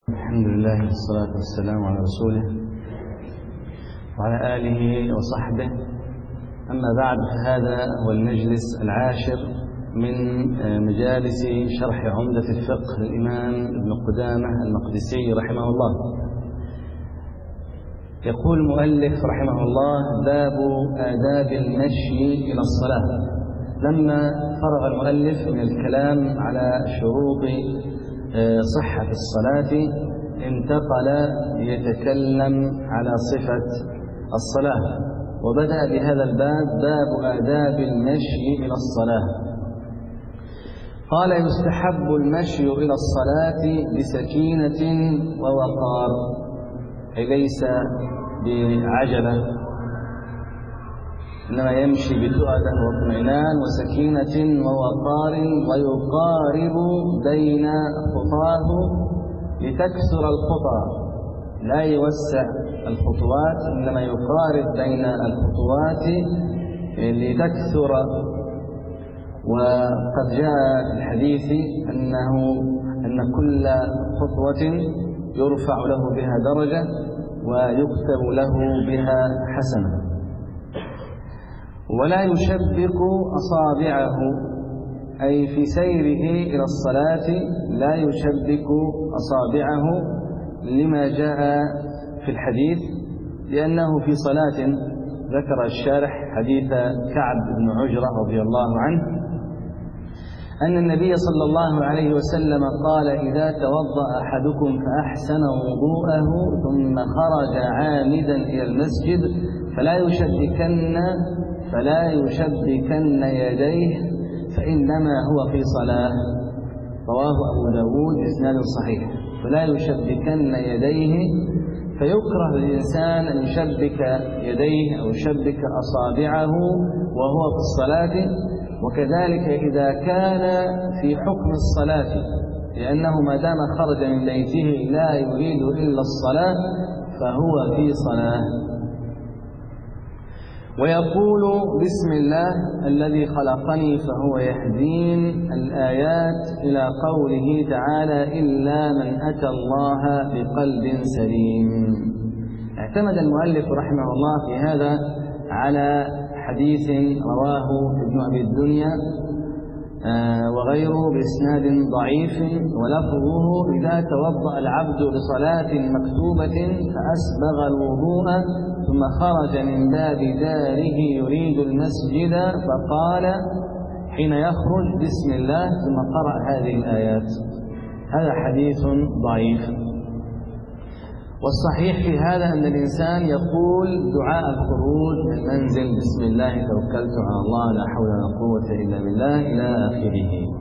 الحمد لله والصلاة والسلام على رسوله وعلى آله وصحبه. أما بعد، فهذا هو المجلس العاشر من مجالس شرح عمدة الفقه للإمام ابن قدامة المقدسي رحمه الله. يقول المؤلف رحمه الله: باب آداب المشي إلى الصلاة. لما فرغ المؤلف من الكلام على شروط صحة الصلاة انتقل ليتكلم على صفة الصلاة، وبدأ بهذا الباب: باب آداب المشي إلى الصلاة. قال: يستحب المشي إلى الصلاة بسكينة ووقار، أي ليس بعجلة، إنما يمشي بتؤدة واطمئنان وسكينة ووقار، ويقارب بين خطاه لتكسر الخطى، لا يوسع الخطوات، إنما يقارب بين الخطوات لتكثر. وقد جاء في الحديث أن كل خطوة يرفع له بها درجة ويكتب له بها حسنة. ولا يشبك أصابعه، أي في سيره إلى الصلاة لا يشبك أصابعه، لما جاء في الحديث، لأنه في صلاة ذكر الشارح حديث كعب بن عجرة رضي الله عنه أن النبي صلى الله عليه وسلم قال: إذا توضأ أحدكم فأحسن وضوءه ثم خرج عامدا إلى المسجد فلا يشبكن يديه فإنما هو في صلاة. رواه أبو داود بإسناد صحيح. فلا يشبكن يديه، فيكره للإنسان أن يشبك يديه أو يشبك أصابعه وهو في الصلاة، وكذلك إذا كان في حكم الصلاة، لأنه ما دام خرج من بيته لا يريد إلا الصلاة فهو في صلاة. ويقول: بسم الله الذي خلقني فهو يهدين، الآيات إلى قوله تعالى: إلا من أتى الله بقلب سليم. اعتمد المؤلف رحمه الله في هذا على حديث رواه ابن أبي الدنيا وغيره بإسناد ضعيف، ولفظه: إذا توضأ العبد لصلاة مكتوبة فأسبغ الوضوء ثم خرج من باب داره يريد المسجد فقال حين يخرج: بسم الله، ثم قرأ هذه الآيات. هذا حديث ضعيف. والصحيح في هذا أن الإنسان يقول دعاء الخروج من المنزل: بسم الله توكلت على الله لا حول ولا قوة إلا بالله، إلى آخره.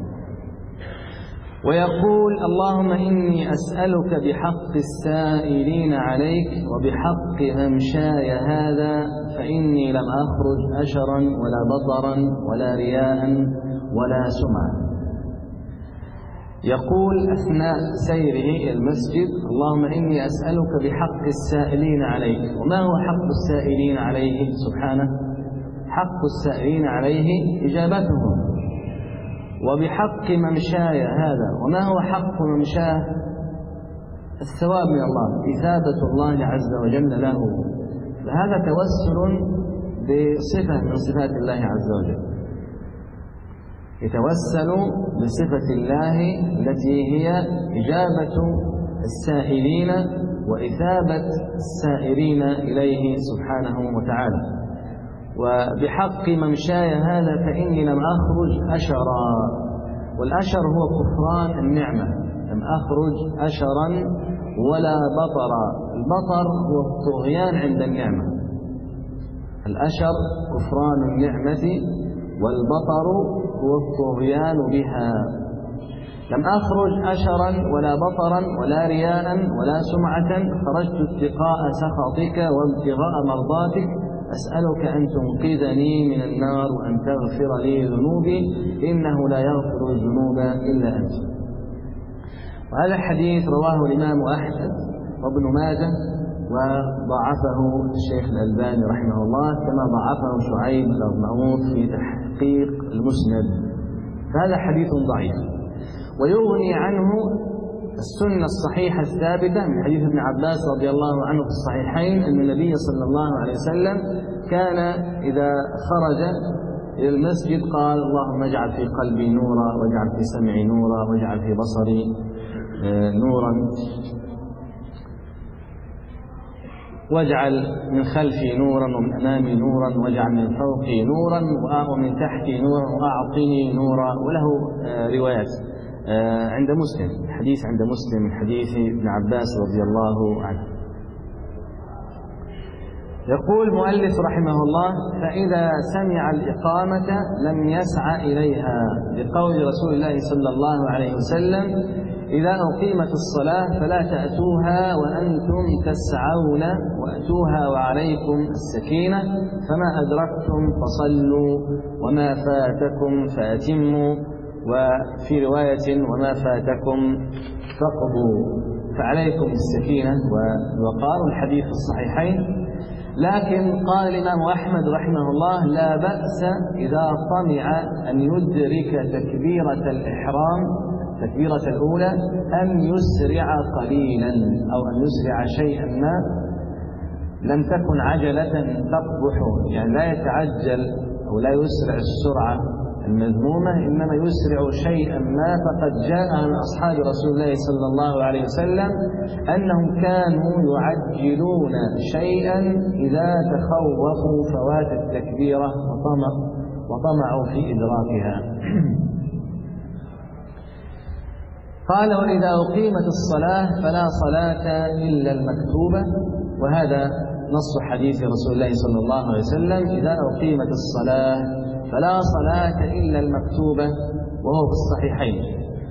ويقول: اللهم إني أسألك بحق السائلين عليك وبحق ممشاي هذا، فإني لم أخرج أشرا ولا بطرا ولا رياء ولا سمعا. يقول أثناء سيره إلى المسجد: اللهم إني أسألك بحق السائلين عليك. وما هو حق السائلين عليه سبحانه؟ حق السائلين عليه إجابتهم. وبحق ممشاي هذا، وما هو حق ممشاه؟ الثواب من الله، إثابة الله عز وجل له. فهذا توسل بصفة من صفات الله عز وجل، يتوسل بصفة الله التي هي إجابة السائلين وإثابة السائرين إليه سبحانه وتعالى. وبحق ممشاي هذا فإني لم أخرج أشرا، والأشر هو كفران النعمة، لم أخرج أشرا ولا بطرا. البطر هو الطغيان عند النعمة، الأشر كفران النعمة، والبطر هو الطغيان بها. لم أخرج أشرا ولا بطرا ولا رياء ولا سمعة، خرجت اتقاء سخطك وابتغاء مرضاتك، أسألك أن تنقذني من النار وأن تغفر لي ذنوبي، إنه لا يغفر الذنوب إلا أنت. وهذا الحديث رواه الإمام أحمد وابن ماجه، وضعفه الشيخ الألباني رحمه الله، كما ضعفه شعيب الأرناؤوط في تحقيق المسند. فهذا حديث ضعيف. ويغني عنه السنة الصحيحة الثابتة من حديث ابن عباس رضي الله عنه في الصحيحين أن النبي صلى الله عليه وسلم كان إذا خرج إلى المسجد قال: اللهم اجعل في قلبي نورا، واجعل في سمعي نورا، واجعل في بصري نورا، واجعل من خلفي نورا ومن أمامي نورا، واجعل من فوقي نورا ومن تحتي نورا، وأعطني نورا. وله روايات عند مسلم، حديث عند مسلم من حديث ابن عباس رضي الله عنه. يقول المؤلف رحمه الله: فإذا سمع الإقامة لم يسع إليها، لقول رسول الله صلى الله عليه وسلم: إذا أقيمت الصلاة فلا تأتوها وأنتم تسعون، وأتوها وعليكم السكينة، فما أدركتم فصلوا وما فاتكم فأتموا، وفي رواية: وما فاتكم فاقضوا، فعليكم السكينة والوقار، الحديث في الصحيحين. لكن قال الإمام أحمد رحمه الله: لا بأس إذا طمع أن يدرك تكبيرة الإحرام، التكبيرة الأولى، أن يسرع قليلا أو أن يسرع شيئا ما، لم تكن عجلة تقبح، يعني لا يتعجل أو لا يسرع السرعة المذمومة، إنما يسرع شيئا ما. فقد جاء عن أصحاب رسول الله صلى الله عليه وسلم أنهم كانوا يعجلون شيئا إذا تخوفوا فوات التكبيرة وطمعوا في إدراكها. قال: وإذا أقيمت الصلاة فلا صلاة إلا المكتوبة، وهذا نص حديث رسول الله صلى الله عليه وسلم: إذا أقيمت الصلاة فلا صلاة إلا المكتوبة، وهو في الصحيحين.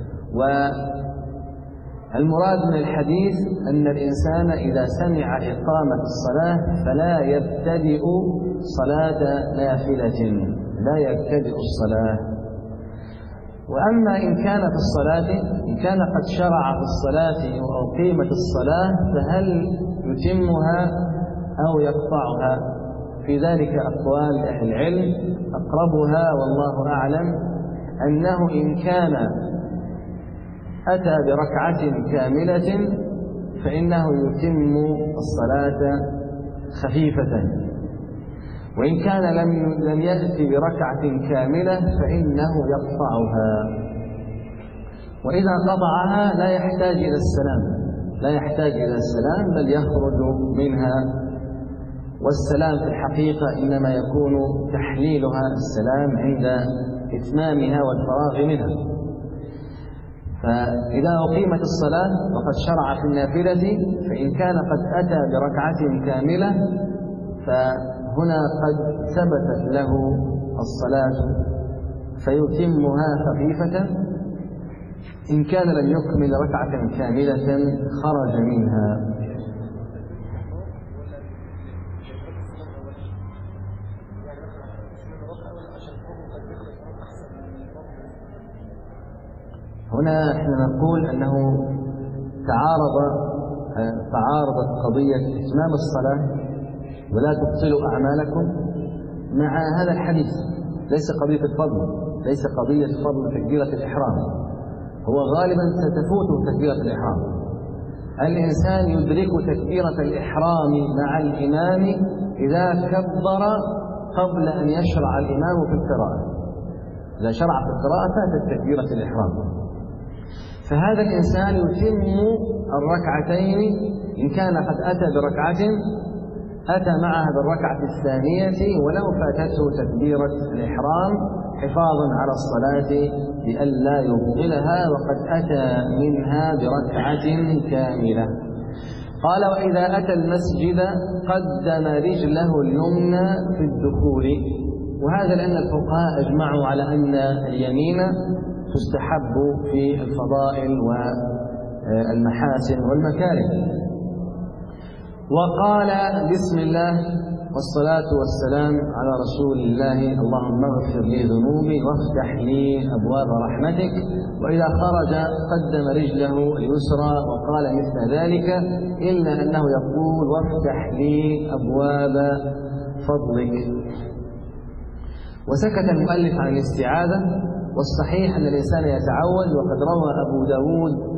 والمراد من الحديث أن الإنسان إذا سمع إقامة الصلاة فلا يبتدئ صلاة نافلة، لا يبتدئ الصلاة. وأما إن كان في الصلاة، إن كان قد شرع في الصلاة وأقيمت الصلاة، فهل يتمها أو يقطعها؟ في ذلك أقوال أهل العلم، أقربها والله أعلم أنه إن كان أتى بركعة كاملة فإنه يتم الصلاة خفيفة، وإن كان لم يأتي بركعة كاملة فإنه يقطعها. وإذا قطعها لا يحتاج إلى السلام، لا يحتاج إلى السلام، بل يخرج منها. والسلام في الحقيقة إنما يكون تحليلها السلام عند إتمامها والفراغ منها. فإذا أقيمت الصلاة وقد شرع في النافلة، فإن كان قد أتى بركعة كاملة فهنا قد ثبتت له الصلاة فيتمها خفيفة. إن كان لم يكمل ركعة كاملة خرج منها. هنا احنا نقول أنه تعارضت قضية إتمام الصلاة ولا تبطلوا أعمالكم مع هذا الحديث. ليس قضية الفضل، ليس قضية فضل تكبيرة الإحرام، هو غالبا ستفوت تكبيرة الإحرام. الإنسان يدرك تكبيرة الإحرام مع الإمام إذا كبر قبل أن يشرع الإمام في القراءة. إذا شرع في القراءة فاتت تكبيرة الإحرام، فهذا الإنسان يتم الركعتين. إن كان قد أتى بركعة أتى معها بالركعة الثانية ولو فاتته تكبيرة الإحرام حفاظا على الصلاة لئلا يبطلها وقد أتى منها بركعة كاملة. قال: وإذا أتى المسجد قدم رجله اليمنى في الدخول. وهذا لأن الفقهاء أجمعوا على أن اليمين تستحب في الفضائل والمحاسن والمكارم. وقال: بسم الله والصلاة والسلام على رسول الله، اللهم اغفر لي ذنوبي وافتح لي أبواب رحمتك. وإذا خرج قدم رجله اليسرى وقال مثل ذلك، إلا أنه يقول: وافتح لي أبواب فضلك. وسكت المؤلف عن الاستعاذة، والصحيح أن الإنسان يتعوذ. وقد روى أبو داود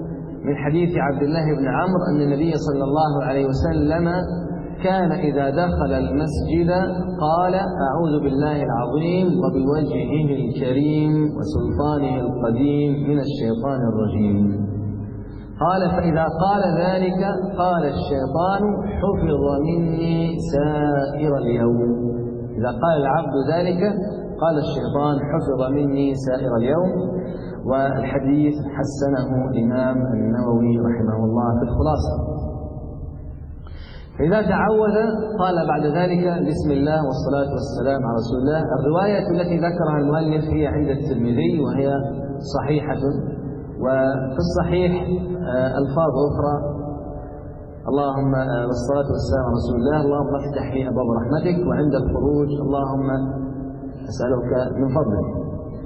من حديث عبد الله بن عمرو أن النبي صلى الله عليه وسلم كان إذا دخل المسجد قال: أعوذ بالله العظيم وبوجهه الكريم وسلطانه القديم من الشيطان الرجيم. قال: فإذا قال ذلك قال الشيطان: حفظ مني سائر اليوم. إذا قال العبد ذلك قال الشيطان: حفظ مني سائر اليوم. والحديث حسنه الإمام النووي رحمه الله في الخلاصة. فإذا تعوذ قال بعد ذلك: بسم الله والصلاة والسلام على رسول الله. الرواية التي ذكرها المؤلف هي عند الترمذي وهي صحيحة، وفي الصحيح ألفاظ أخرى: اللهم والصلاة والسلام على رسول الله، اللهم افتح لي أبواب رحمتك، وعند الخروج: اللهم أسألك من فضلك.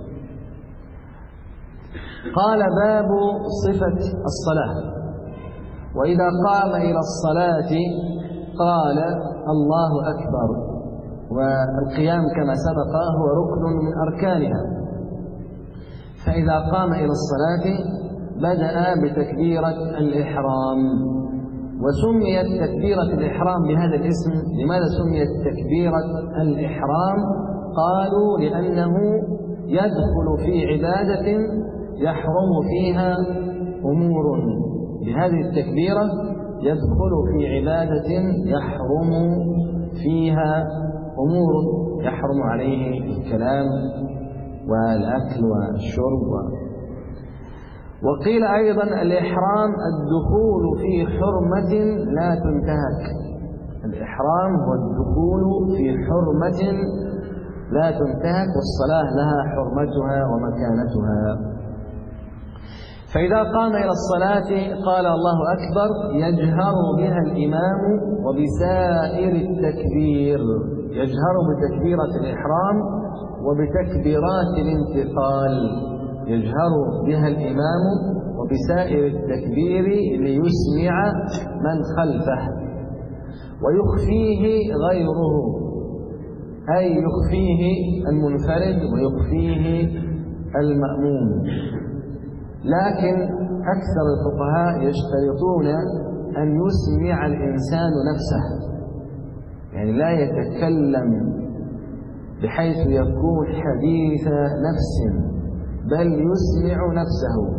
قال: باب صفة الصلاة. وإذا قام إلى الصلاة قال: الله أكبر. والقيام كما سبق هو ركن من أركانها. فإذا قام إلى الصلاة بدأ بتكبيرة الإحرام. وسميت تكبيرة الإحرام بهذا الاسم. لماذا سميت تكبيرة الإحرام؟ قالوا: لأنه يدخل في عبادة يحرم فيها أمور. بهذه التكبيرة يدخل في عبادة يحرم فيها أمور، يحرم عليه الكلام والأكل والشرب. وقيل أيضا: الإحرام الدخول في حرمة لا تنتهك. الإحرام هو الدخول في حرمة لا تنتهك، والصلاة لها حرمتها ومكانتها. فإذا قام إلى الصلاة قال: الله أكبر، يجهر بها الإمام وبسائر التكبير. يجهر بتكبيرة الإحرام وبتكبيرات الانتقال. يجهر بها الإمام وبسائر التكبير ليسمع من خلفه، ويخفيه غيره، أي يخفيه المنفرد ويخفيه المأموم. لكن أكثر الفقهاء يشترطون أن يسمع الإنسان نفسه، يعني لا يتكلم بحيث يكون حديث نفس، بل يسمع نفسه.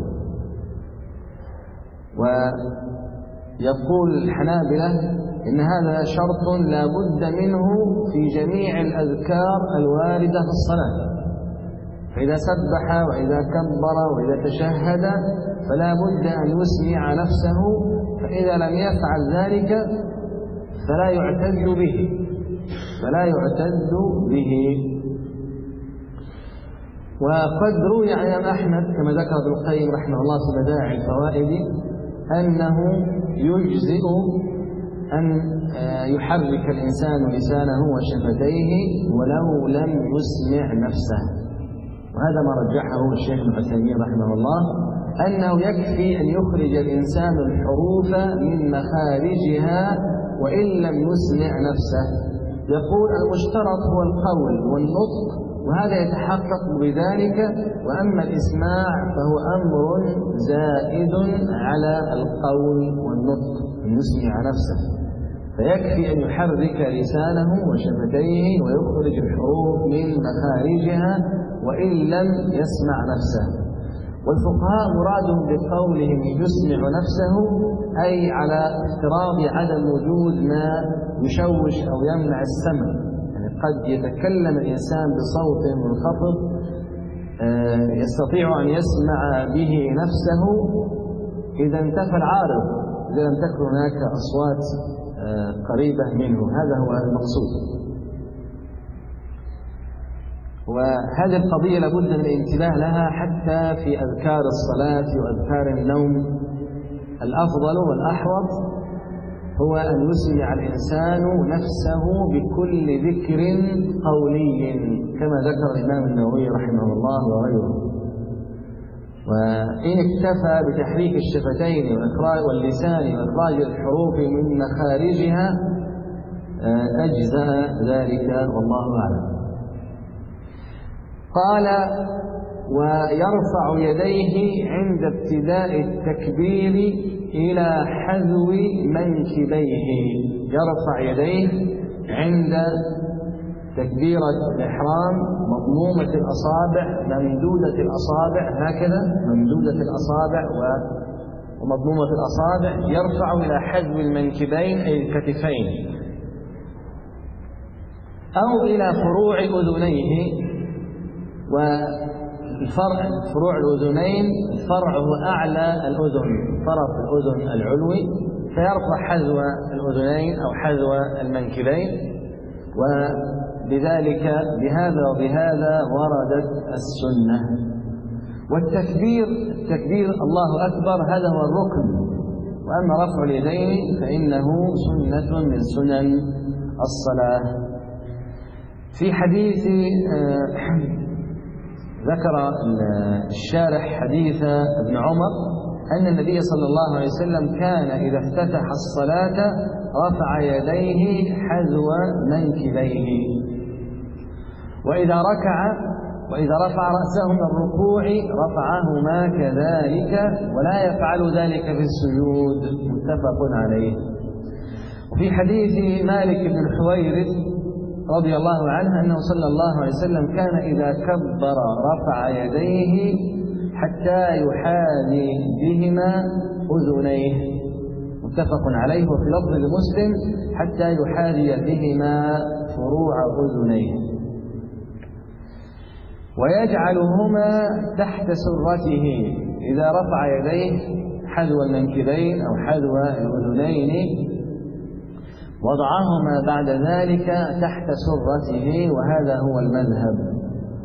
ويقول الحنابلة إن هذا شرط لا بد منه في جميع الأذكار الواردة في الصلاة. فإذا سبح وإذا كبر وإذا تشهد فلا بد أن يسمع نفسه، فإذا لم يفعل ذلك فلا يعتد به. وقد روي عن الإمام أحمد كما ذكر ابن القيم رحمه الله في بدائع الفوائد أنه يجزئ أن يحرك الإنسان لسانه وشفتيه ولو لم يسمع نفسه. وهذا ما رجحه الشيخ ابن عثيمين رحمه الله، أنه يكفي أن يخرج الإنسان الحروف من مخارجها وإن لم يسمع نفسه. يقول: المشترط هو القول والنطق، وهذا يتحقق بذلك، وأما الإسماع فهو أمر زائد على القول والنطق، أن يسمع نفسه. فيكفي أن يحرك لسانه وشفتيه ويخرج الحروف من مخارجها وإن لم يسمع نفسه. والفقهاء مرادهم بقولهم يسمع نفسه أي على افتراض عدم وجود ما يشوش أو يمنع السمع. يعني قد يتكلم الإنسان بصوت منخفض يستطيع أن يسمع به نفسه إذا انتفى العارض، إذا لم تكن هناك أصوات قريبة منه. هذا هو المقصود. وهذه القضية لابد من الانتباه لها حتى في أذكار الصلاة وأذكار النوم. الأفضل والأحوط هو أن يسمع الإنسان نفسه بكل ذكر قولي كما ذكر الإمام النووي رحمه الله وغيره. وإن اكتفى بتحريك الشفتين واللسان وإخراج الحروف من مخارجها أجزأ ذلك والله أعلم. قال: ويرفع يديه عند ابتداء التكبير إلى حذو منكبيه. يرفع يديه عند تكبيرة الإحرام مضمومة الأصابع ممدودة الأصابع، هكذا ممدودة الأصابع ومضمومة الأصابع، يرفع إلى حذو المنكبين أي الكتفين أو إلى فروع أذنيه. والفرع فروع الأذنين فرع هو أعلى الأذن، طرف الأذن العلوي، فيرفع حذو الأذنين أو حذو المنكبين. وبذلك بهذا وبهذا وردت السنة. والتكبير الله أكبر هذا هو الركن، وأما رفع اليدين فإنه سنة من سنن الصلاة. في حديث ذكر الشارح حديث ابن عمر أن النبي صلى الله عليه وسلم كان إذا افتتح الصلاة رفع يديه حذو منكبيه، وإذا رفع رأسه من الركوع رفعهما كذلك، ولا يفعل ذلك في السجود، متفق عليه. وفي حديث مالك بن الحويرث رضي الله عنه أنه صلى الله عليه وسلم كان إذا كبر رفع يديه حتى يحاذي بهما أذنيه، متفق عليه. وفي لفظ لمسلم حتى يحاذي بهما فروع أذنيه، ويجعلهما تحت سرته. إذا رفع يديه حذو المنكبين أو حذو الأذنين وضعهما بعد ذلك تحت سرته، وهذا هو المذهب.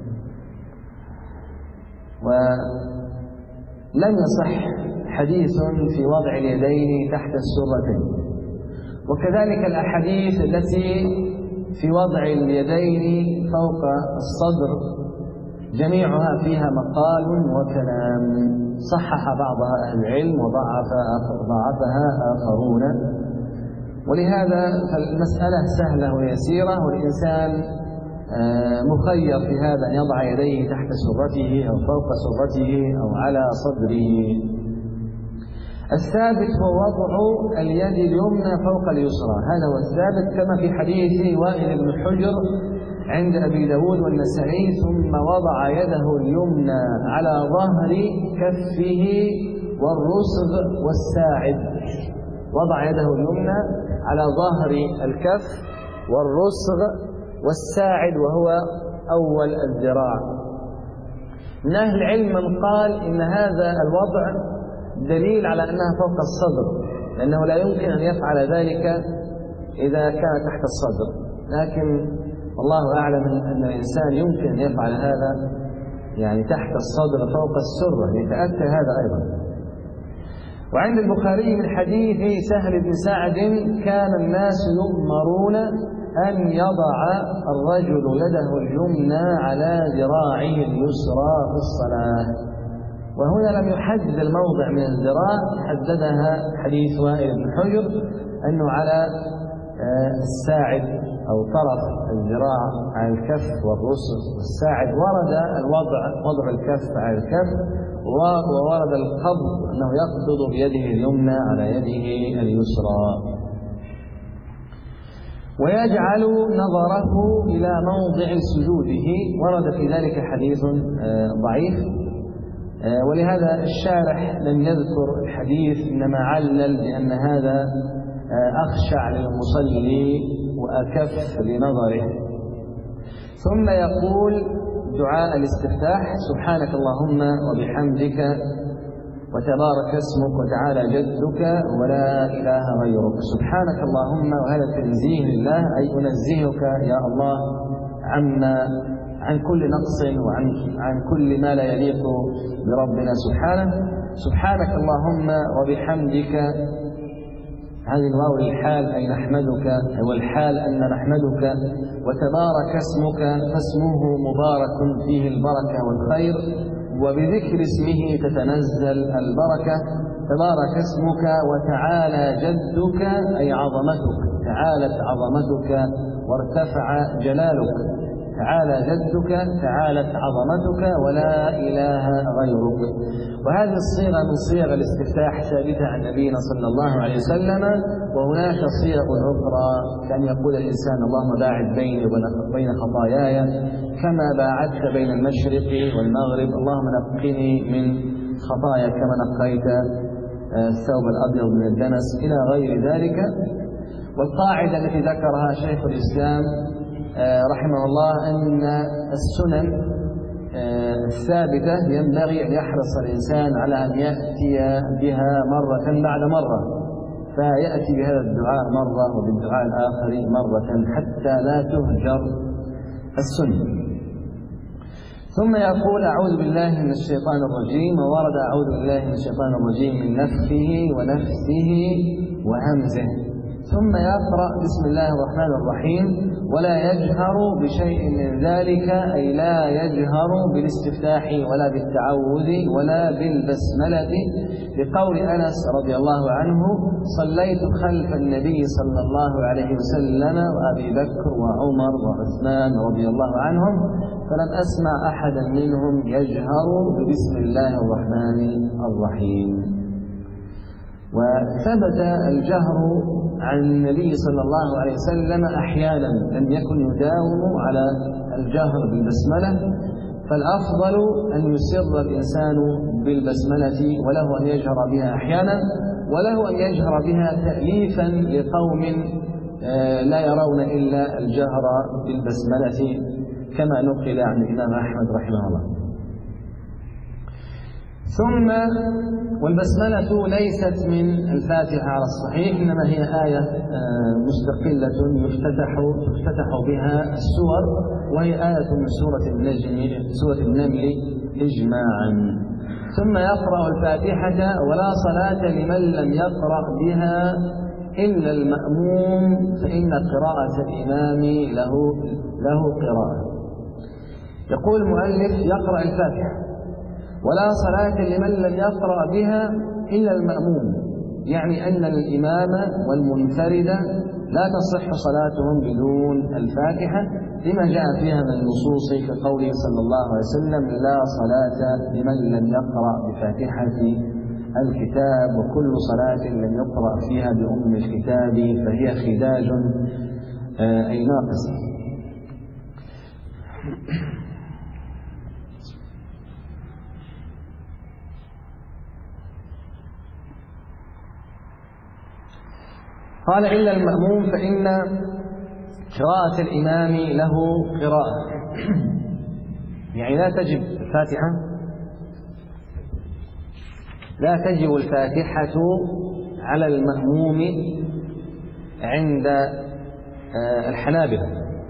ولم يصح حديث في وضع اليدين تحت السرتين، وكذلك الأحاديث التي في وضع اليدين فوق الصدر جميعها فيها مقال وكلام، صحح بعضها أهل العلم وضعفها آخرون. ولهذا فالمسألة سهلة ويسيرة، والإنسان مخير في هذا أن يضع يديه تحت سرته أو فوق سرته أو على صدره. الثابت هو وضع اليد اليمنى فوق اليسرى، هذا هو الثابت، كما في حديث وائل بن حجر عند أبي داود والنسائي: ثم وضع يده اليمنى على ظهر كفه والرسغ والساعد. وضع يده اليمنى على ظهر الكف والرسغ والساعد وهو أول الذراع. من أهل العلم من قال إن هذا الوضع دليل على أنها فوق الصدر، لأنه لا يمكن أن يفعل ذلك إذا كان تحت الصدر، لكن والله أعلم أن الإنسان يمكن أن يفعل هذا يعني تحت الصدر فوق السرة، يتأتى هذا أيضا. وعند البخاري من حديث سهل بن سعد: كان الناس يؤمرون أن يضع الرجل يده اليمنى على ذراعه اليسرى في الصلاة. وهنا لم يحدد الموضع من الذراع، حددها حديث وائل بن حجر أنه على الساعد أو طرف الذراع على الكف والرسغ والساعد. ورد وضع الكف على الكف، وورد القبض أنه يقبض بيده اليمنى على يده اليسرى. ويجعل نظره إلى موضع سجوده، ورد في ذلك حديث ضعيف، ولهذا الشارح لم يذكر الحديث، إنما علل بأن هذا أخشع للمصلي وأكف لنظره. ثم يقول دعاء الاستفتاح: سبحانك اللهم وبحمدك وتبارك اسمك وتعالى جدك ولا إله غيرك. سبحانك اللهم، وهذا تنزيه لله، أي أنزهك يا الله عن كل نقص وعن كل ما لا يليق بربنا سبحانه. سبحانك اللهم وبحمدك، هذه الواو للحال أي نحمدك، والحال أن نحمدك. وتبارك اسمك، فاسمه مبارك فيه البركة والخير، وبذكر اسمه تتنزل البركة. تبارك اسمك وتعالى جدك أي عظمتك، تعالت عظمتك وارتفع جلالك. تعالى جدك، تعالت عظمتك، ولا إله غيرك. وهذه الصيغة من صيغ الاستفتاح ثابتة عن نبينا صلى الله عليه وسلم. وهناك صيغ أخرى كان يقول الإنسان: اللهم باعد بيني وبين خطاياي كما باعدت بين المشرق والمغرب، اللهم نقني من خطايا كما نقيت الثوب الأبيض من الدنس، إلى غير ذلك. والقاعدة التي ذكرها شيخ الإسلام رحمه الله أن السنن الثابتة ينبغي أن يحرص الإنسان على أن يأتي بها مرة بعد مرة، فيأتي بهذا الدعاء مرة وبالدعاء الآخر مرة حتى لا تهجر السنة. ثم يقول: أعوذ بالله من الشيطان الرجيم. وورد أعوذ بالله من الشيطان الرجيم من نفخه ونفثه وهمزه. ثم يقرأ: بسم الله الرحمن الرحيم، ولا يجهر بشيء من ذلك، أي لا يجهر بالاستفتاح ولا بالتعوذ ولا بالبسملة، لقول أنس رضي الله عنه: صليت خلف النبي صلى الله عليه وسلم وأبي بكر وعمر وعثمان رضي الله عنهم، فلم أسمع أحدا منهم يجهر ببسم الله الرحمن الرحيم. وثبت الجهر عن النبي صلى الله عليه وسلم أحيانا، لم يكن يداوم على الجهر بالبسملة، فالأفضل أن يسر الإنسان بالبسملة، وله أن يجهر بها أحيانا، وله أن يجهر بها تأليفا لقوم لا يرون إلا الجهر بالبسملة، كما نقل عن الإمام أحمد رحمه الله. ثم والبسملة ليست من الفاتحة على الصحيح، إنما هي آية مستقلة يفتتح بها السور، وهي آية من سورة النمل إجماعا. ثم يقرأ الفاتحة: ولا صلاة لمن لم يقرأ بها إلا المأموم، فإن قراءة الإمام له قراءة. يقول المؤلف: يقرأ الفاتحة ولا صلاة لمن لم يقرأ بها إلا المأموم، يعني أن الإمام والمنفرد لا تصح صلاتهم بدون الفاتحة، لما جاء فيها من النصوص كقوله صلى الله عليه وسلم: لا صلاة لمن لم يقرأ بفاتحة الكتاب، وكل صلاة لم يقرأ فيها بأم الكتاب فهي خداج أي ناقصة. قال: إلا المأموم، فإن قراءة الإمام له قراءة. يعني لا تجب الفاتحة على المأموم عند الحنابلة.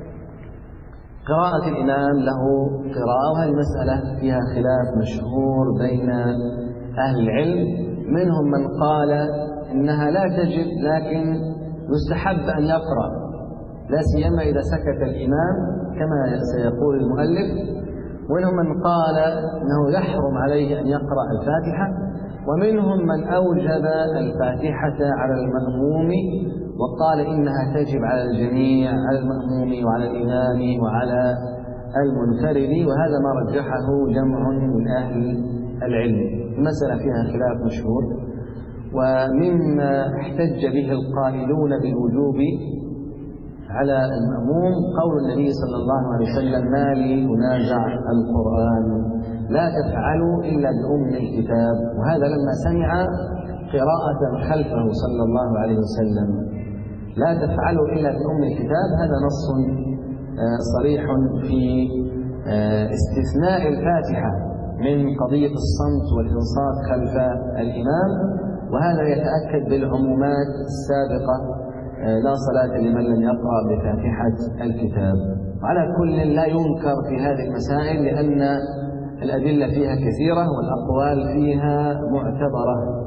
قراءة الإمام له قراءة، وهذه المسألة فيها خلاف مشهور بين أهل العلم، منهم من قال إنها لا تجب لكن يستحب أن يقرأ، لا سيما إذا سكت الإمام كما سيقول المؤلف، ومنهم من قال أنه يحرم عليه أن يقرأ الفاتحة، ومنهم من أوجب الفاتحة على المأموم وقال إنها تجب على الجميع، على المأموم وعلى الإمام وعلى المنفرد، وهذا ما رجحه جمع من أهل العلم. المسألة فيها خلاف مشهور. ومما احتج به القائلون بالوجوب على المأموم قول النبي صلى الله عليه وسلم: ما لي أنازع القرآن، لا تفعلوا إلا بأم الكتاب. وهذا لما سمع قراءة خلفه صلى الله عليه وسلم: لا تفعلوا إلا بأم الكتاب، هذا نص صريح في استثناء الفاتحة من قضية الصمت والإنصات خلف الإمام، وهذا يتأكد بالعمومات السابقة: لا صلاة لمن لم يقرأ بفاتحة الكتاب. وعلى كل لا ينكر في هذه المسائل، لأن الأدلة فيها كثيرة والأقوال فيها معتبرة.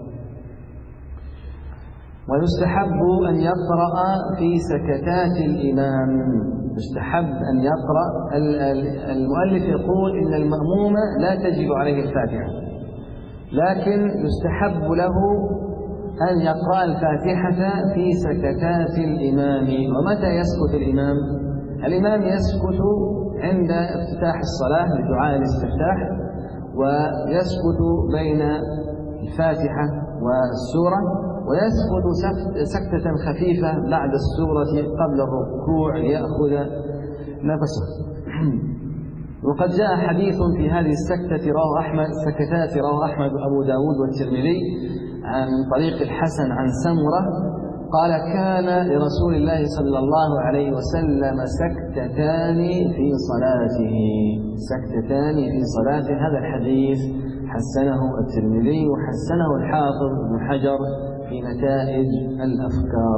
ويستحب أن يقرأ في سكتات الإمام، يستحب أن يقرأ. المؤلف يقول إن المأموم لا تجب عليه الفاتحة، لكن يستحب له أن يقرأ الفاتحة في سكتات الإمام. ومتى يسكت الإمام؟ الإمام يسكت عند افتتاح الصلاة لدعاء الاستفتاح، ويسكت بين الفاتحة والسورة، ويسكت سكتة خفيفة بعد السورة قبل الركوع ليأخذ نفسه. وقد جاء حديث في هذه السكتات رواه أحمد وأبو داود والترمذي عن طريق الحسن عن سمرة قال: كان لرسول الله صلى الله عليه وسلم سكتتان في صلاته، سكتتان في صلاته. هذا الحديث حسنه الترمذي وحسنه الحافظ ابن حجر في نتائج الأفكار.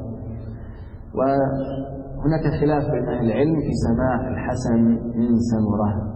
وهناك خلاف بين أهل العلم في سماع الحسن من سمرة.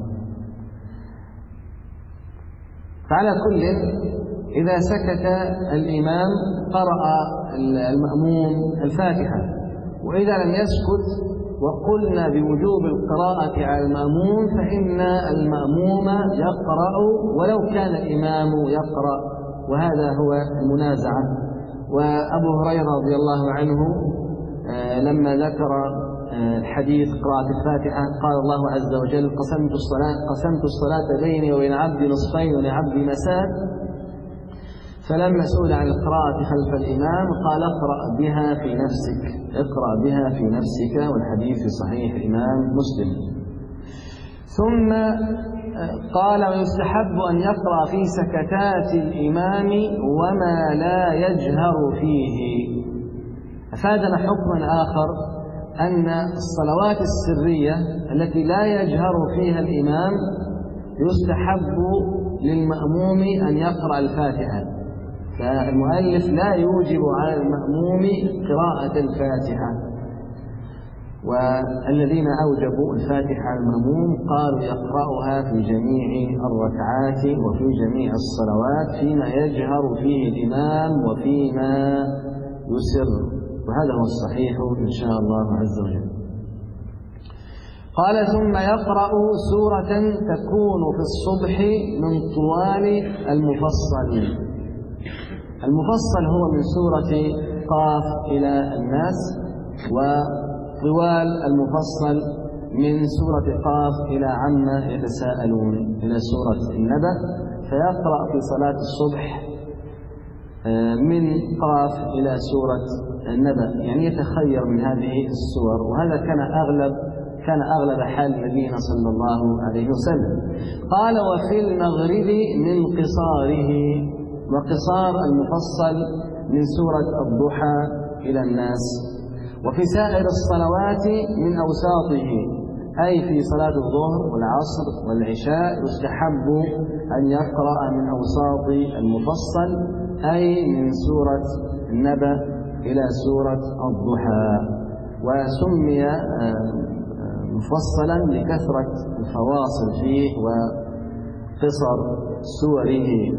فعلى كل، إذا سكت الإمام قرأ المأموم الفاتحة، وإذا لم يسكت وقلنا بوجوب القراءة على المأموم فإن المأموم يقرأ ولو كان الإمام يقرأ، وهذا هو المنازعة. وأبو هريرة رضي الله عنه لما ذكر حديث قراءة الفاتحة قال الله عز وجل: قسمت الصلاة بيني وبين عبدي نصفين ولعبدي مساد. فلما سئل عن القراءة خلف الإمام قال: اقرأ بها في نفسك، اقرأ بها في نفسك، والحديث في صحيح الإمام مسلم. ثم قال: ويستحب أن يقرأ في سكتات الإمام وما لا يجهر فيه. أفادنا حكما آخر أن الصلوات السرية التي لا يجهر فيها الإمام يستحب للمأموم أن يقرأ الفاتحة، فالمؤلف لا يوجب على المأموم قراءة الفاتحة. والذين أوجبوا الفاتحة على المأموم قالوا يقرأها في جميع الركعات وفي جميع الصلوات فيما يجهر فيه الإمام وفيما يسر، وهذا هو الصحيح إن شاء الله عز وجل. قال: ثم يقرأ سورة تكون في الصبح من طوال المفصل. المفصل هو من سورة قاف إلى الناس، وطوال المفصل من سورة قاف إلى عما يتساءلون إلى سورة النبأ. فيقرأ في صلاة الصبح من قاف إلى سورة النبأ، يعني يتخير من هذه السور، وهذا كان أغلب حال نبينا صلى الله عليه وسلم. قال: وفي المغرب من قصاره، وقصار المفصل من سورة الضحى إلى الناس. وفي سائر الصلوات من أوساطه، أي في صلاة الظهر والعصر والعشاء يستحب أن يقرأ من أوساط المفصل، أي من سورة النبأ إلى سورة الضحى. وسمي مفصلا لكثرة الفواصل فيه وقصر سوره.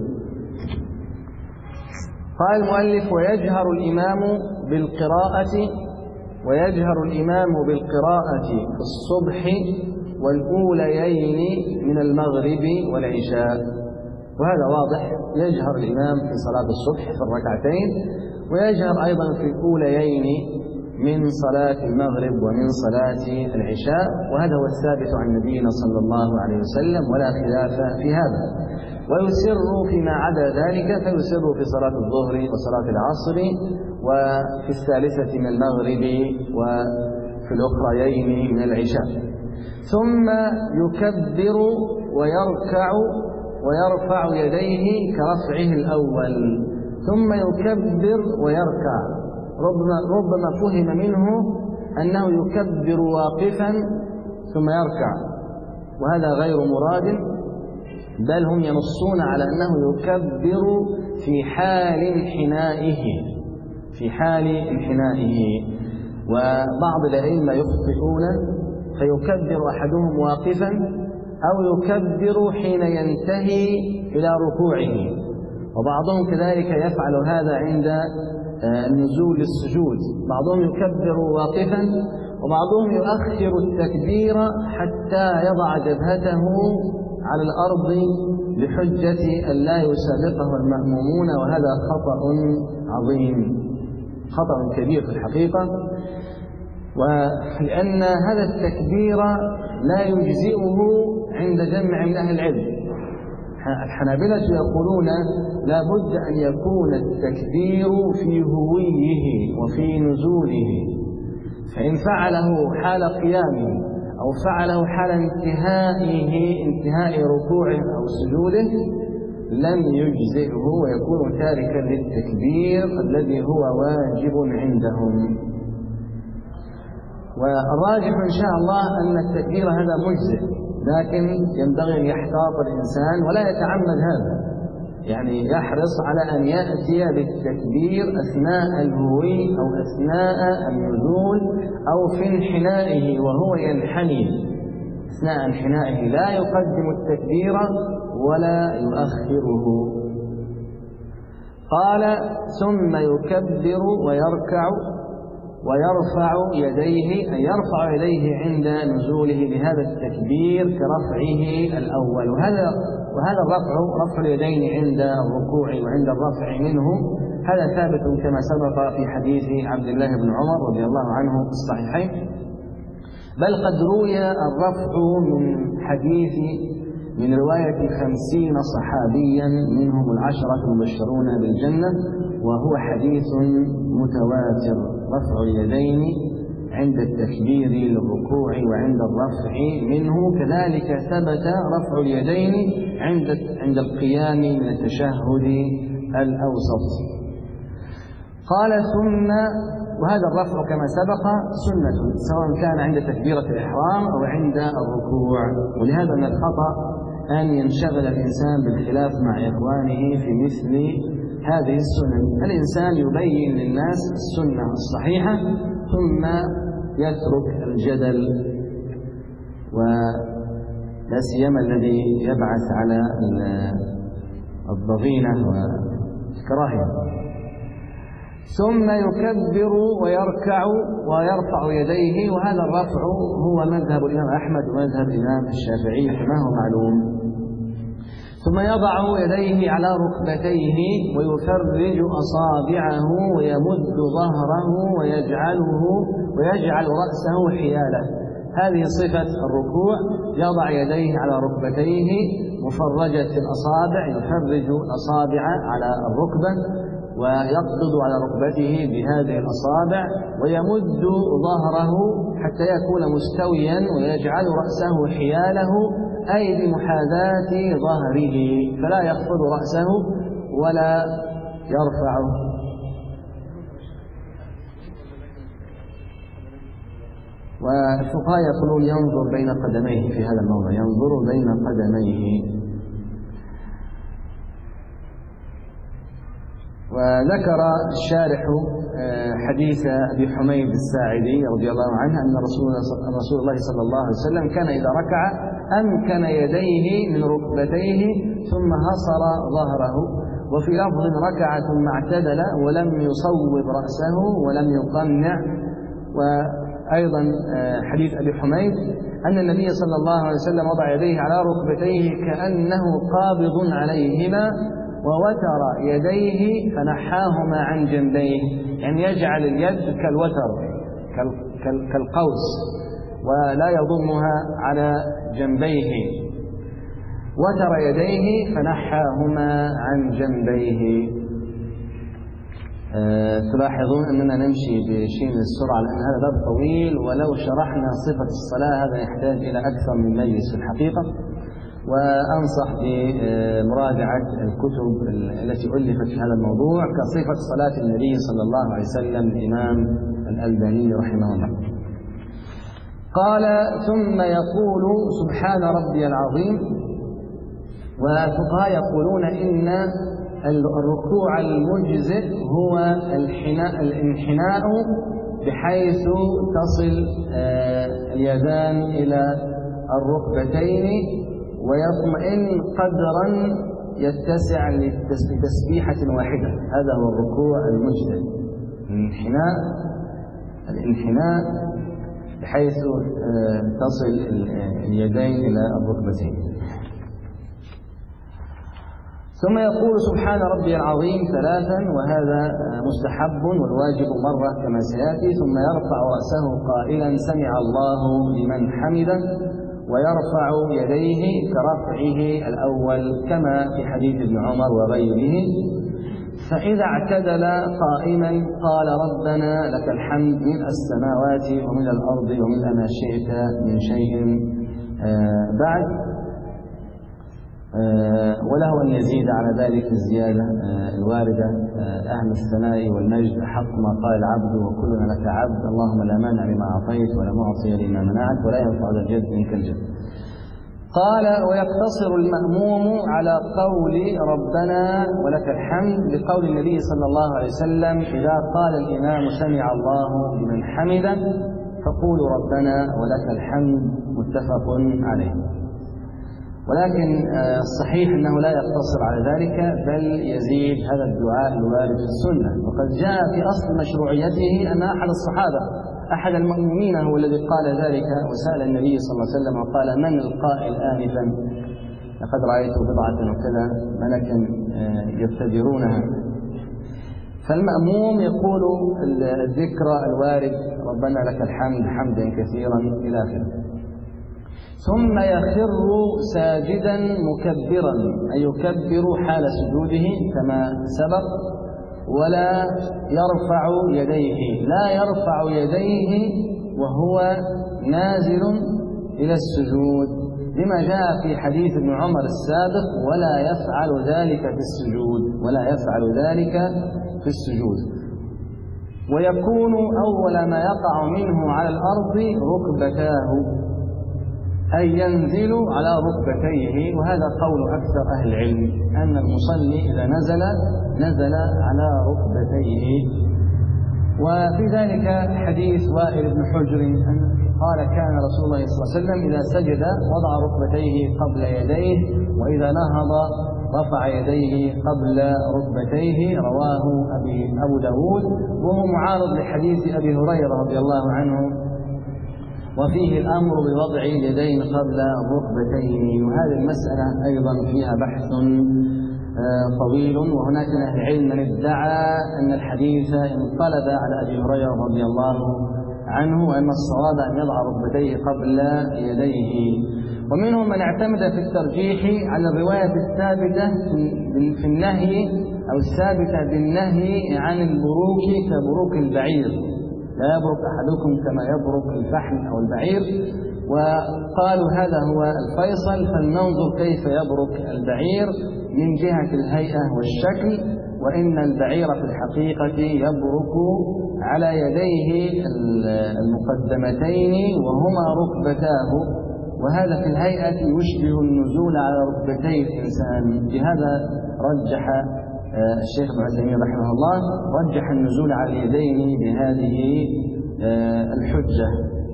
قال المؤلف: ويجهر الإمام بالقراءة في الصبح والأوليين من المغرب والعشاء. وهذا واضح، يجهر الإمام في صلاة الصبح في الركعتين، ويجهر أيضا في الأوليين من صلاة المغرب ومن صلاة العشاء، وهذا هو الثابت عن نبينا صلى الله عليه وسلم ولا خلاف في هذا. ويسر فيما عدا ذلك، فيسر في صلاة الظهر وصلاة العصر وفي الثالثة من المغرب وفي الأخريين من العشاء. ثم يكبر ويرفع يديه كرفعه الأول، ثم يكبر ويركع. ربما فهم منه أنه يكبر واقفا ثم يركع، وهذا غير مراد، بل هم ينصون على أنه يكبر في حال انحنائه. وبعض الأئمة يخطئون فيكبر أحدهم واقفا أو يكبر حين ينتهي إلى ركوعه، وبعضهم كذلك يفعل هذا عند النزول للسجود. بعضهم يكبر واقفا، وبعضهم يؤخر التكبير حتى يضع جبهته على الأرض لحجة أن لا يسابقه المأمومون، وهذا خطأ عظيم، خطأ كبير في الحقيقة. ولأن هذا التكبير لا يجزئه عند جمع من أهل العلم. الحنابلة يقولون لا بد أن يكون التكبير في هويه وفي نزوله، فإن فعله حال قيامه أو فعله حال انتهاء ركوعه أو سجوده لم يجزئه ويكون تاركا للتكبير الذي هو واجب عندهم. والراجح إن شاء الله أن التكبير هذا مجزئ، لكن ينبغي أن يحتاط الإنسان ولا يتعمد هذا، يعني يحرص على أن يأتي بالتكبير أثناء الهوي أو أثناء النزول أو في انحنائه وهو ينحني. أثناء انحنائه لا يقدم التكبير ولا يؤخره. قال ثم يكبر ويركع ويرفع يديه، أي يرفع يديه عند نزوله بهذا التكبير كرفعه الأول. وهذا رفع اليدين عند الركوع وعند الرفع منه هذا ثابت كما سبق في حديث عبد الله بن عمر رضي الله عنه في الصحيحين، بل قد روي الرفع من رواية 50 صحابيا منهم 10 المبشرون بالجنة، وهو حديث متواتر رفع اليدين عند التكبير للركوع وعند الرفع منه. كذلك ثبت رفع اليدين عند القيام من التشهد الأوسط. قال ثم، وهذا الرفع كما سبق سنة سواء كان عند تكبيرة الإحرام أو عند الركوع، ولهذا من الخطأ أن ينشغل الإنسان بالخلاف مع إخوانه في مثل هذه السنن. الإنسان يبين للناس السنة الصحيحة ثم يترك الجدل، ولا سيما الذي يبعث على الضغينة والكراهية. ثم يكبر ويركع ويرفع يديه، وهذا الرفع هو مذهب الإمام أحمد ومذهب الإمام الشافعي كما هو معلوم. ثم يضع يديه على ركبتيه ويفرج أصابعه ويمد ظهره ويجعل رأسه حياله. هذه صفة الركوع، يضع يديه على ركبتيه مفرجة الأصابع، يفرج الأصابع على الركبة ويقبض على ركبته بهذه الأصابع ويمد ظهره حتى يكون مستويا ويجعل رأسه حياله، أي بمحاذاة ظهره، فلا يخفض رأسه ولا يرفعه. والفقهاء يقولون ينظر بين قدميه في هذا الموضع، ينظر بين قدميه. وذكر الشارح حديث أبي حميد الساعدي رضي الله عنه أن رسول الله صلى الله عليه وسلم كان إذا ركع أمكن يديه من ركبتيه ثم هصر ظهره، وفي لفظ ركع ثم اعتدل ولم يصوب رأسه ولم يقنع. وأيضا حديث أبي حميد أن النبي صلى الله عليه وسلم وضع يديه على ركبتيه كأنه قابض عليهما ووتر يديه فنحاهما عن جنبيه، يعني يجعل اليد كالوتر كالقوس ولا يضمها على جنبيه. وتر يديه فنحاهما عن جنبيه. تلاحظون أننا نمشي بشيء من السرعة لأن هذا باب طويل، ولو شرحنا صفة الصلاة هذا يحتاج إلى أكثر من مجلس في الحقيقة. وأنصح بمراجعة الكتب التي ألفت في هذا الموضوع كصفة صلاة النبي صلى الله عليه وسلم الإمام الألباني رحمه الله. قال ثم يقول سبحان ربي العظيم. والفقهاء يقولون إن الركوع المجزئ هو الانحناء بحيث تصل اليدان إلى الركبتين ويطمئن قدرا يتسع لتسبيحة واحدة. هذا هو الركوع المجزئ، الانحناء بحيث تصل اليدين إلى الركبتين. ثم يقول سبحان ربي العظيم 3، وهذا مستحب والواجب مرة كما سيأتي. ثم يرفع رأسه قائلا سمع الله لمن حمده، ويرفع يديه كرفعه الأول كما في حديث ابن عمر وغيره. فإذا اعتدل قائما قال ربنا لك الحمد ملء السماوات وملء الأرض وملء ما شئت من شيء بعد، وله أن يزيد على ذلك الزيادة الواردة: أهل الثناء والمجد حق ما قال العبد وكلنا لك عبد، اللهم لا مانع لما أعطيت ولا معطي لما منعت ولا ينفع ذا الجد منك الجد. قال: ويقتصر المأموم على قول ربنا ولك الحمد بقول النبي صلى الله عليه وسلم: إذا قال الإمام سمع الله لمن حمده فقولوا ربنا ولك الحمد، متفق عليه. ولكن الصحيح أنه لا يقتصر على ذلك، بل يزيد هذا الدعاء الوارد في السنة. وقد جاء في أصل مشروعيته أن أحد الصحابة أحد المأمومين هو الذي قال ذلك، وسأل النبي صلى الله عليه وسلم وقال: من القائل آنفا لقد رأيت بضعة وكذا ملكا يبتدرونها؟ فالمأموم يقول الذكر الوارد: ربنا لك الحمد حمدا كثيرا إلى آخره. ثم يخر ساجدا مكبرا، أي يكبر حال سجوده كما سبق، ولا يرفع يديه، لا يرفع يديه وهو نازل إلى السجود، لما جاء في حديث ابن عمر السابق: ولا يفعل ذلك في السجود، ولا يفعل ذلك في السجود. ويكون أول ما يقع منه على الأرض ركبتاه، أي ينزل على ركبتيه. وهذا قول أكثر أهل العلم، أن المصلي إذا نزل على ركبتيه. وفي ذلك حديث وائل بن حجر قال: كان رسول الله صلى الله عليه وسلم إذا سجد وضع ركبتيه قبل يديه، وإذا نهض رفع يديه قبل ركبتيه. رواه أبو داود، وهو معارض لحديث أبي هريرة رضي الله عنه وفيه الأمر بوضع اليدين قبل الركبتين. وهذه المسألة أيضا فيها بحث طويل، وهناك من أهل العلم من ادعى أن الحديث انقلب على أبي هريرة رضي الله عنه، وأن الصواب أن يضع ركبتيه قبل يديه. ومنهم من اعتمد في الترجيح على الرواية الثابتة في النهي، أو الثابتة بالنهي عن البروك كبروك البعير: لا يبرك أحدكم كما يبرك الفحم أو البعير. وقالوا هذا هو الفيصل، فلننظر كيف يبرك البعير من جهة الهيئة والشكل، وإن البعير في الحقيقة يبرك على يديه المقدمتين وهما ركبتاه، وهذا في الهيئة يشبه النزول على ركبتي الإنسان. بهذا رجح الشيخ ابن عثيمين رحمه الله، رجح النزول على اليدين بهذه الحجة.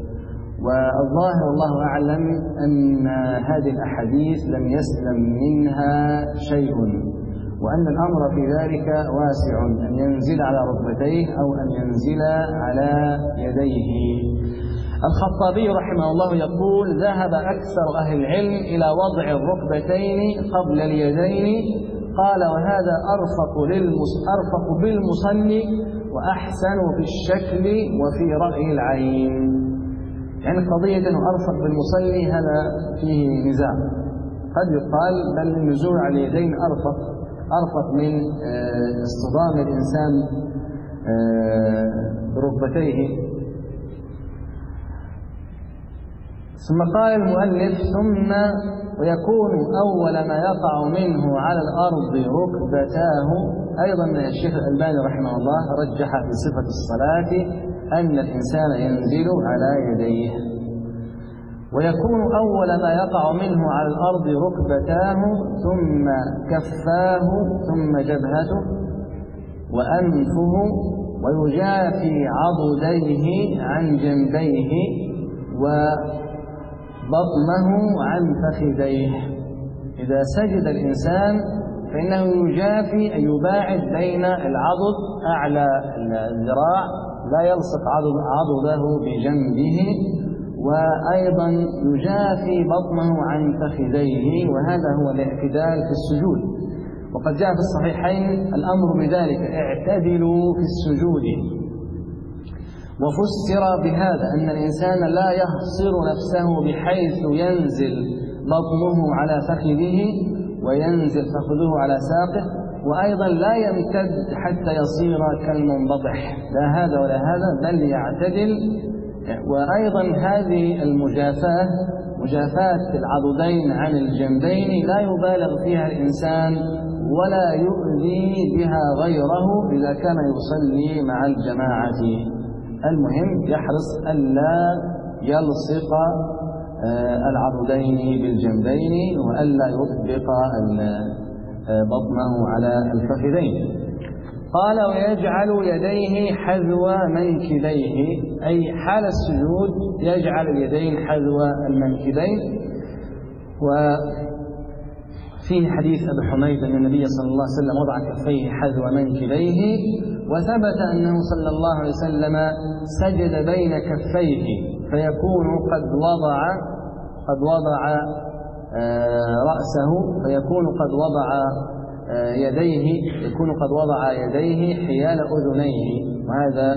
والظاهر والله أعلم أن هذه الأحاديث لم يسلم منها شيء، وأن الأمر في ذلك واسع، أن ينزل على ركبتيه أو أن ينزل على يديه. الخطابي رحمه الله يقول: ذهب أكثر أهل العلم إلى وضع الركبتين قبل اليدين. قال: وهذا أرفق بالمصلي وأحسن في الشكل وفي رأي العين. يعني قضية أنه أرفق بالمصلي هذا فيه نزاع، قد يقال بل النزول على اليدين أرفق من اصطدام الإنسان بركبتيه. ثم قال المؤلف: ثم ويكون أول ما يقع منه على الأرض ركبتاه. أيضا الشيخ الألباني رحمه الله رجح في صفة الصلاة أن الإنسان ينزل على يديه. ويكون أول ما يقع منه على الأرض ركبتاه، ثم كفاه، ثم جبهته وأنفه، ويجافي عضديه عن جنبيه وبطنه عن فخذيه. إذا سجد الإنسان فإنه يجافي، أي يباعد بين العضد أعلى الذراع، لا يلصق عضده بجنبه، وأيضا يجافي بطنه عن فخذيه، وهذا هو الاعتدال في السجود. وقد جاء في الصحيحين الأمر بذلك: اعتدلوا في السجود. وفسر بهذا أن الإنسان لا يحصر نفسه بحيث ينزل بطنه على فخذه وينزل فخذه على ساقه، وأيضا لا يمتد حتى يصير كالمنبطح، لا هذا ولا هذا، بل يعتدل. وأيضا هذه المجافاة، مجافاة العضدين عن الجنبين، لا يبالغ فيها الإنسان ولا يؤذي بها غيره إذا كان يصلي مع الجماعة. المهم يحرص ألا يلصق العضدين بالجنبين وألا يطبق بطنه على الفخذين. قال: ويجعل يديه حذو منكبيه، أي حال السجود يجعل اليدين حذو المنكبين. وفيه حديث أبي حميد أن النبي صلى الله عليه وسلم وضع كفيه حذو منكبيه، وثبت أنه صلى الله عليه وسلم سجد بين كفيه فيكون قد وضع رأسه، فيكون قد وضع يديه حيال أذنيه. وهذا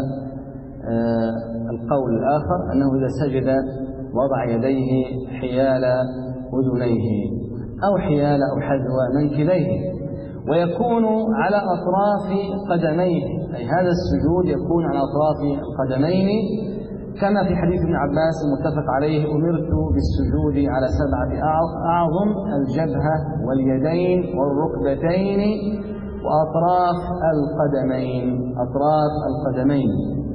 القول الآخر أنه إذا سجد وضع يديه حيال أذنيه أو حيال أو حذو منكبيه. ويكون على أطراف قدميه، أي هذا السجود يكون على أطراف القدمين، كما في حديث ابن عباس المتفق عليه: أمرت بالسجود على 7 أعظم: الجبهة واليدين والركبتين وأطراف القدمين.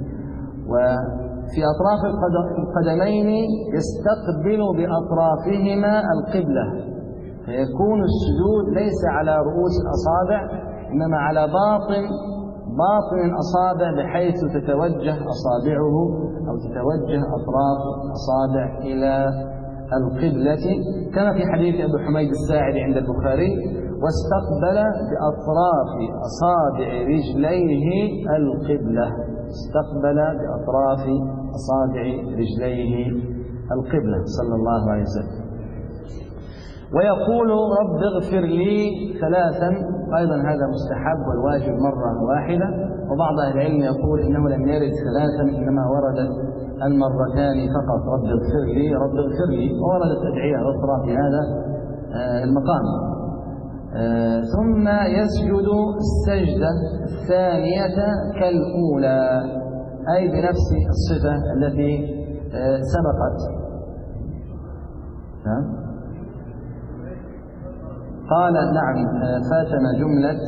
وفي أطراف القدمين يستقبل بأطرافهما القبلة، فيكون السجود ليس على رؤوس الأصابع إنما على باطن الأصابع، بحيث تتوجه أصابعه أو تتوجه أطراف الأصابع إلى القبلة، كما في حديث أبي حميد الساعدي عند البخاري: واستقبل بأطراف أصابع رجليه القبلة. استقبل بأطراف أصابع رجليه القبلة صلى الله عليه وسلم. ويقول: رب اغفر لي 3. أيضا هذا مستحب والواجب مرة واحدة، وبعض أهل العلم يقول إنه لم يرد 3 إنما وردت المرتان فقط: رب اغفر لي، رب اغفر لي، ووردت أدعية أخرى في هذا المقام. ثم يسجد السجدة الثانية كالأولى، أي بنفس الصفة التي سبقت. قال: نعم، فاتنا جملة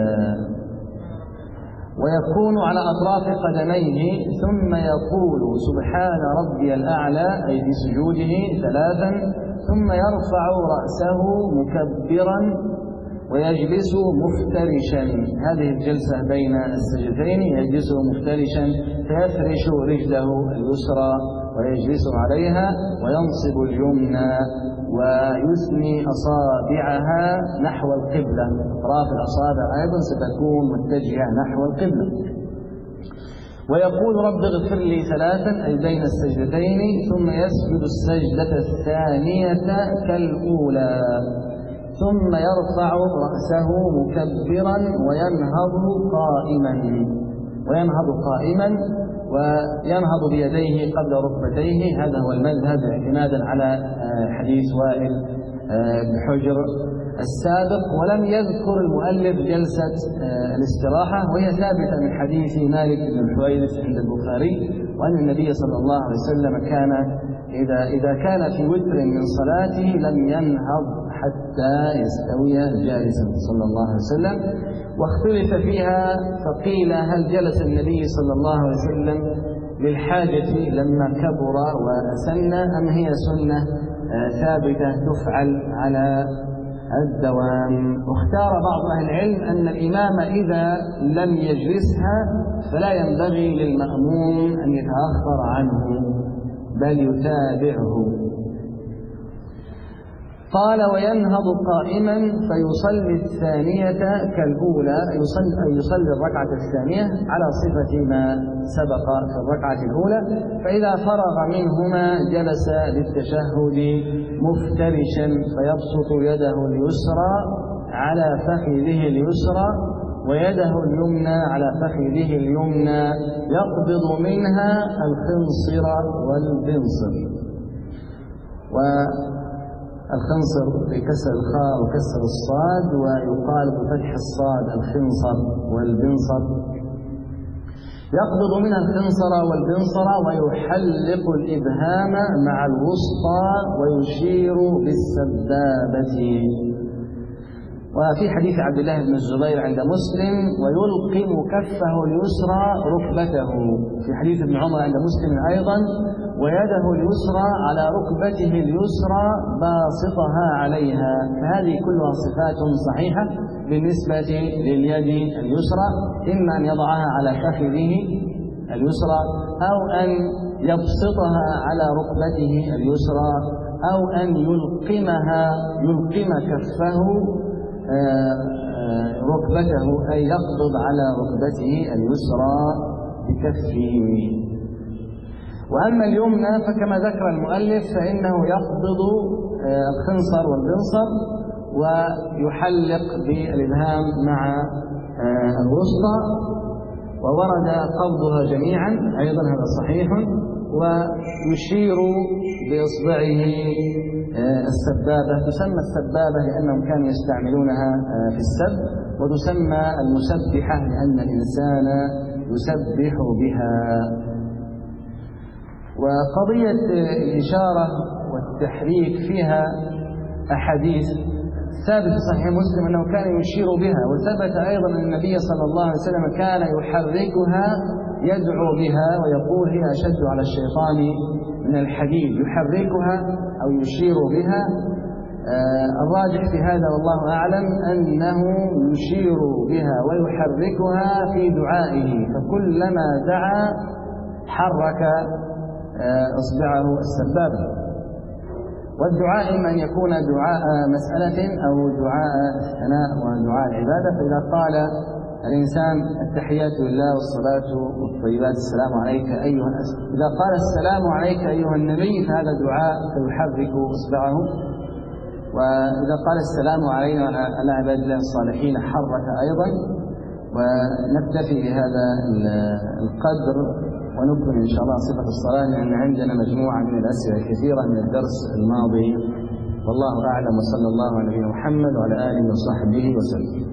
ويكون على أطراف قدميه، ثم يقول: سبحان ربي الأعلى، أي في سجوده 3، ثم يرفع رأسه مكبرا ويجلس مفترشا. هذه الجلسة بين السجدتين يجلس مفترشا، فيفرش رجله اليسرى ويجلس عليها، وينصب اليمنى ويثني أصابعها نحو القبلة. أطراف الأصابع أيضا ستكون متجهة نحو القبلة. ويقول: رب اغفر لي 3، أي بين السجدتين، ثم يسجد السجدة الثانية كالأولى، ثم يرفع رأسه مكبرا وينهض قائما وينهض بيديه قبل ركبتيه. هذا هو المذهب اعتمادا على حديث وائل بن حجر السابق. ولم يذكر المؤلف جلسة الاستراحة، وهي ثابتة من حديث مالك بن الحويرث عند البخاري، وأن النبي صلى الله عليه وسلم كان إذا كان في وتر من صلاته لم ينهض حتى يستوي جالسا صلى الله عليه وسلم. واختلف فيها، فقيل: هل جلس النبي صلى الله عليه وسلم للحاجة لما كبر وأسن، أم هي سنة ثابتة تفعل على الدوام؟ واختار بعض أهل العلم أن الإمام إذا لم يجلسها فلا ينبغي للمأموم أن يتأخر عنه بل يتابعه. قال: وينهض قائما فيصلي الثانية كالأولى، يصلي الركعة الثانية على صفة ما سبق في الركعة الأولى، فإذا فرغ منهما جلس للتشهد مفترشا، فيبسط يده اليسرى على فخذه اليسرى ويده اليمنى على فخذه اليمنى، يقبض منها الخنصر والبنصر. والخنصر بكسر الخاء وكسر الصاد، ويقال بفتح الصاد الخنصر والبنصر. يقبض منها الخنصر والبنصر ويحلق الإبهام مع الوسطى ويشير بالسبابة. وفي حديث عبد الله بن الزبير عند مسلم: ويلقم كفه اليسرى ركبته. في حديث ابن عمر عند مسلم أيضا: ويده اليسرى على ركبته اليسرى باسطها عليها. فهذه كلها صفات صحيحة بالنسبة لليد اليسرى، إما أن يضعها على فخذه اليسرى، أو أن يبسطها على ركبته اليسرى، أو أن يلقم كفه ركبته، أي يقبض على ركبته اليسرى بكفه. وأما اليمنى فكما ذكر المؤلف فإنه يقبض الخنصر والبنصر ويحلق بالإبهام مع الوسطى، وورد قبضها جميعا أيضا، هذا صحيح. ويشير بإصبعه السبابة. تسمى السبابة لأنهم كانوا يستعملونها في السب، وتسمى المسبحة لأن الإنسان يسبح بها. وقضية الإشارة والتحريك فيها أحاديث ثابت في صحيح مسلم أنه كان يشير بها، وثبت أيضا أن النبي صلى الله عليه وسلم كان يحركها يدعو بها ويقول: هي أشد على الشيطان من الحديد. يحركها أو يشير بها. الراجح في هذا والله أعلم أنه يشير بها ويحركها في دعائه، فكلما دعا حرك إصبعه السبابة. والدعاء إما أن يكون دعاء مسألة أو دعاء ثناء ودعاء عبادة. فإذا قال الإنسان: التحيات لله والصلاة والطيبات السلام عليك أيها إذا قال: السلام عليك أيها النبي، فهذا دعاء فيحرك إصبعه. وإذا قال: السلام علينا وعلى عباد الله الصالحين، حرك أيضا. ونكتفي بهذا القدر ونكمل إن شاء الله صفة الصلاة، لأن عندنا مجموعة من الأسئلة الكثيرة من الدرس الماضي. والله أعلم، وصلى الله على نبينا محمد وعلى آله وصحبه وسلم.